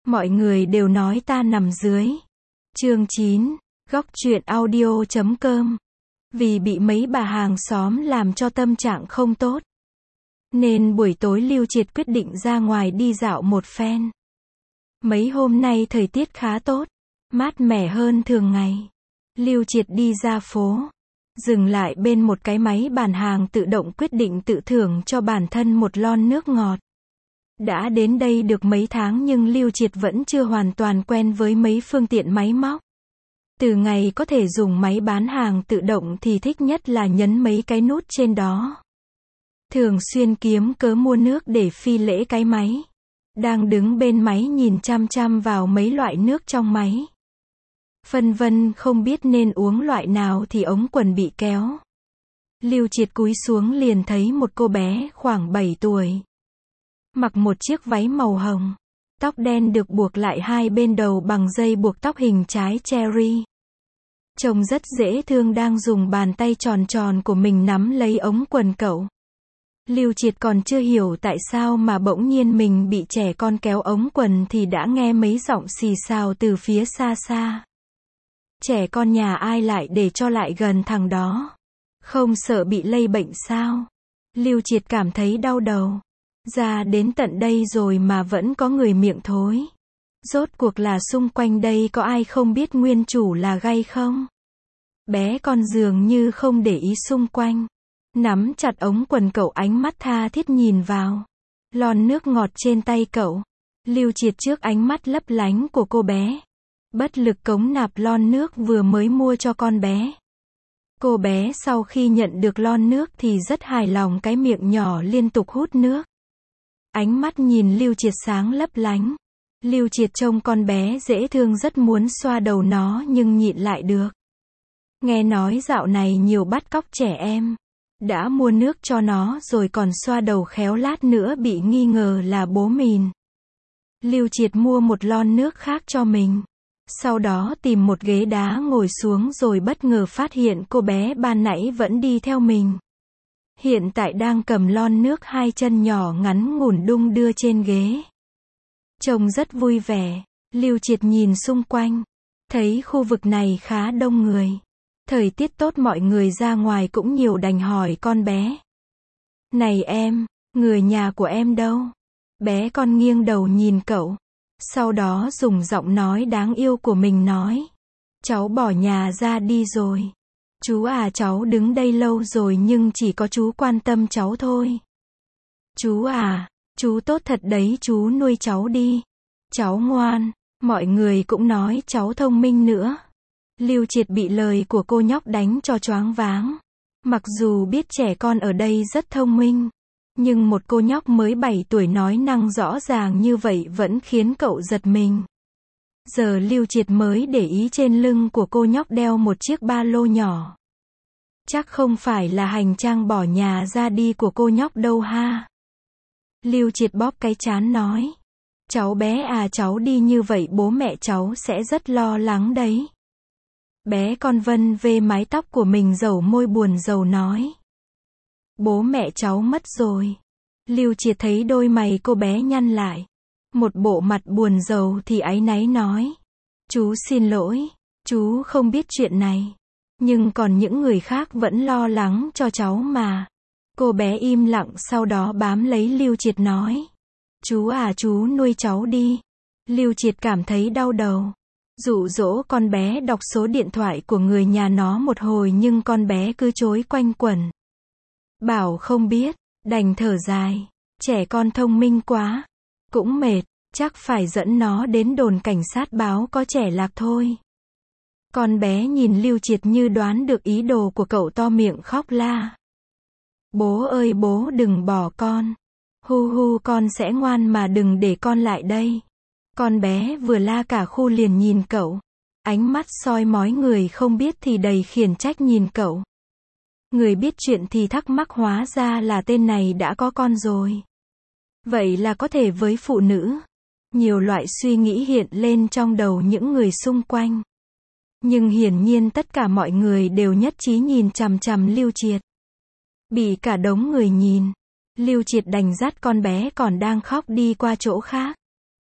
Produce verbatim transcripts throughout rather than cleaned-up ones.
Mọi người đều nói ta nằm dưới. Chương chín, góc truyện audio chấm com. Vì bị mấy bà hàng xóm làm cho tâm trạng không tốt, nên buổi tối Lưu Triệt quyết định ra ngoài đi dạo một phen. Mấy hôm nay thời tiết khá tốt, mát mẻ hơn thường ngày. Lưu Triệt đi ra phố, dừng lại bên một cái máy bán hàng tự động, quyết định tự thưởng cho bản thân một lon nước ngọt. Đã đến đây được mấy tháng nhưng Lưu Triệt vẫn chưa hoàn toàn quen với mấy phương tiện máy móc. Từ ngày có thể dùng máy bán hàng tự động thì thích nhất là nhấn mấy cái nút trên đó. Thường xuyên kiếm cớ mua nước để phi lễ cái máy. Đang đứng bên máy nhìn chăm chăm vào mấy loại nước trong máy. Phân vân không biết nên uống loại nào thì ống quần bị kéo. Lưu Triệt cúi xuống liền thấy một cô bé khoảng bảy tuổi. Mặc một chiếc váy màu hồng. Tóc đen được buộc lại hai bên đầu bằng dây buộc tóc hình trái cherry. Trông rất dễ thương, đang dùng bàn tay tròn tròn của mình nắm lấy ống quần cậu. Lưu Triệt còn chưa hiểu tại sao mà bỗng nhiên mình bị trẻ con kéo ống quần thì đã nghe mấy giọng xì xào từ phía xa xa. Trẻ con nhà ai lại để cho lại gần thằng đó? Không sợ bị lây bệnh sao? Lưu Triệt cảm thấy đau đầu. Ra đến tận đây rồi mà vẫn có người miệng thối. Rốt cuộc là xung quanh đây có ai không biết nguyên chủ là gay không? Bé con dường như không để ý xung quanh. Nắm chặt ống quần cậu, ánh mắt tha thiết nhìn vào lon nước ngọt trên tay cậu. Lưu Triệt trước ánh mắt lấp lánh của cô bé, bất lực cống nạp lon nước vừa mới mua cho con bé. Cô bé sau khi nhận được lon nước thì rất hài lòng, cái miệng nhỏ liên tục hút nước. Ánh mắt nhìn Lưu Triệt sáng lấp lánh. Lưu Triệt trông con bé dễ thương rất muốn xoa đầu nó nhưng nhịn lại được. Nghe nói dạo này nhiều bắt cóc trẻ em. Đã mua nước cho nó rồi còn xoa đầu, khéo lát nữa bị nghi ngờ là bố mìn. Lưu Triệt mua một lon nước khác cho mình. Sau đó tìm một ghế đá ngồi xuống rồi bất ngờ phát hiện cô bé ban nãy vẫn đi theo mình. Hiện tại đang cầm lon nước, hai chân nhỏ ngắn ngủn đung đưa trên ghế. Trông rất vui vẻ. Lưu Triệt nhìn xung quanh, thấy khu vực này khá đông người. Thời tiết tốt, mọi người ra ngoài cũng nhiều, đành hỏi con bé. Này em, người nhà của em đâu? Bé con nghiêng đầu nhìn cậu. Sau đó dùng giọng nói đáng yêu của mình nói. Cháu bỏ nhà ra đi rồi. Chú à, cháu đứng đây lâu rồi nhưng chỉ có chú quan tâm cháu thôi. Chú à, chú tốt thật đấy, chú nuôi cháu đi. Cháu ngoan, mọi người cũng nói cháu thông minh nữa. Lưu Triệt bị lời của cô nhóc đánh cho choáng váng. Mặc dù biết trẻ con ở đây rất thông minh, nhưng một cô nhóc mới bảy tuổi nói năng rõ ràng như vậy vẫn khiến cậu giật mình. Giờ Lưu Triệt mới để ý trên lưng của cô nhóc đeo một chiếc ba lô nhỏ. Chắc không phải là hành trang bỏ nhà ra đi của cô nhóc đâu ha. Lưu Triệt bóp cái trán nói. Cháu bé à, cháu đi như vậy bố mẹ cháu sẽ rất lo lắng đấy. Bé con vân vê mái tóc của mình, dầu môi buồn rầu nói. Bố mẹ cháu mất rồi. Lưu Triệt thấy đôi mày cô bé nhăn lại. Một bộ mặt buồn rầu thì áy náy nói. Chú xin lỗi, chú không biết chuyện này. Nhưng còn những người khác vẫn lo lắng cho cháu mà. Cô bé im lặng, sau đó bám lấy Lưu Triệt nói. Chú à, chú nuôi cháu đi. Lưu Triệt cảm thấy đau đầu. Dụ dỗ con bé đọc số điện thoại của người nhà nó một hồi nhưng con bé cứ chối quanh quẩn. Bảo không biết, đành thở dài. Trẻ con thông minh quá. Cũng mệt, chắc phải dẫn nó đến đồn cảnh sát báo có trẻ lạc thôi. Con bé nhìn Lưu Triệt như đoán được ý đồ của cậu, to miệng khóc la. Bố ơi bố đừng bỏ con. Hu hu, con sẽ ngoan mà, đừng để con lại đây. Con bé vừa la cả khu liền nhìn cậu. Ánh mắt soi mói, người không biết thì đầy khiển trách nhìn cậu. Người biết chuyện thì thắc mắc, hóa ra là tên này đã có con rồi. Vậy là có thể với phụ nữ. Nhiều loại suy nghĩ hiện lên trong đầu những người xung quanh. Nhưng hiển nhiên tất cả mọi người đều nhất trí nhìn chằm chằm Lưu Triệt. Bị cả đống người nhìn, Lưu Triệt đành dắt con bé còn đang khóc đi qua chỗ khác.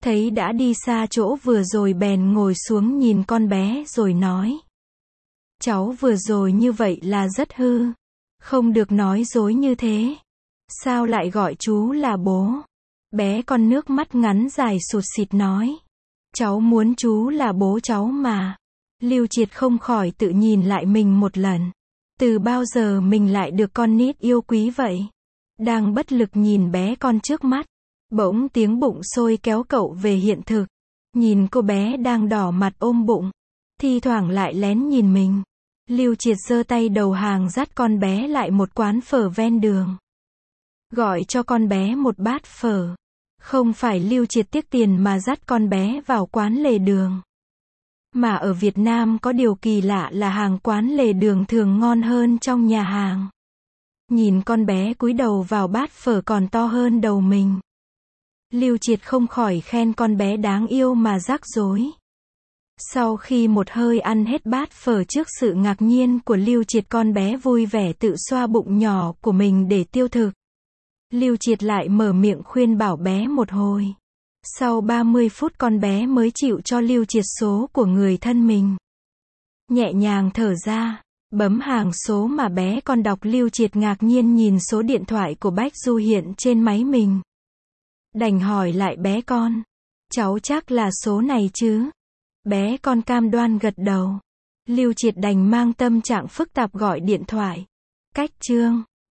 Thấy đã đi xa chỗ vừa rồi bèn ngồi xuống nhìn con bé rồi nói. Cháu vừa rồi như vậy là rất hư. Không được nói dối như thế. Sao lại gọi chú là bố? Bé con nước mắt ngắn dài sụt sịt nói. Cháu muốn chú là bố cháu mà. Lưu Triệt không khỏi tự nhìn lại mình một lần. Từ bao giờ mình lại được con nít yêu quý vậy? Đang bất lực nhìn bé con trước mắt. Bỗng tiếng bụng sôi kéo cậu về hiện thực. Nhìn cô bé đang đỏ mặt ôm bụng. Thi thoảng lại lén nhìn mình. Lưu Triệt giơ tay đầu hàng dắt con bé lại một quán phở ven đường. Gọi cho con bé một bát phở. Không phải Lưu Triệt tiếc tiền mà dắt con bé vào quán lề đường. Mà ở Việt Nam có điều kỳ lạ là hàng quán lề đường thường ngon hơn trong nhà hàng. Nhìn con bé cúi đầu vào bát phở còn to hơn đầu mình. Lưu Triệt không khỏi khen con bé đáng yêu mà rắc rối. Sau khi một hơi ăn hết bát phở trước sự ngạc nhiên của Lưu Triệt, con bé vui vẻ tự xoa bụng nhỏ của mình để tiêu thực. Lưu Triệt lại mở miệng khuyên bảo bé một hồi. Sau ba mươi phút con bé mới chịu cho Lưu Triệt số của người thân mình. Nhẹ nhàng thở ra, bấm hàng số mà bé con đọc. Lưu Triệt ngạc nhiên nhìn số điện thoại của Bách Du hiện trên máy mình. Đành hỏi lại bé con. Cháu chắc là số này chứ? Bé con cam đoan gật đầu. Lưu Triệt đành mang tâm trạng phức tạp gọi điện thoại. Cách chương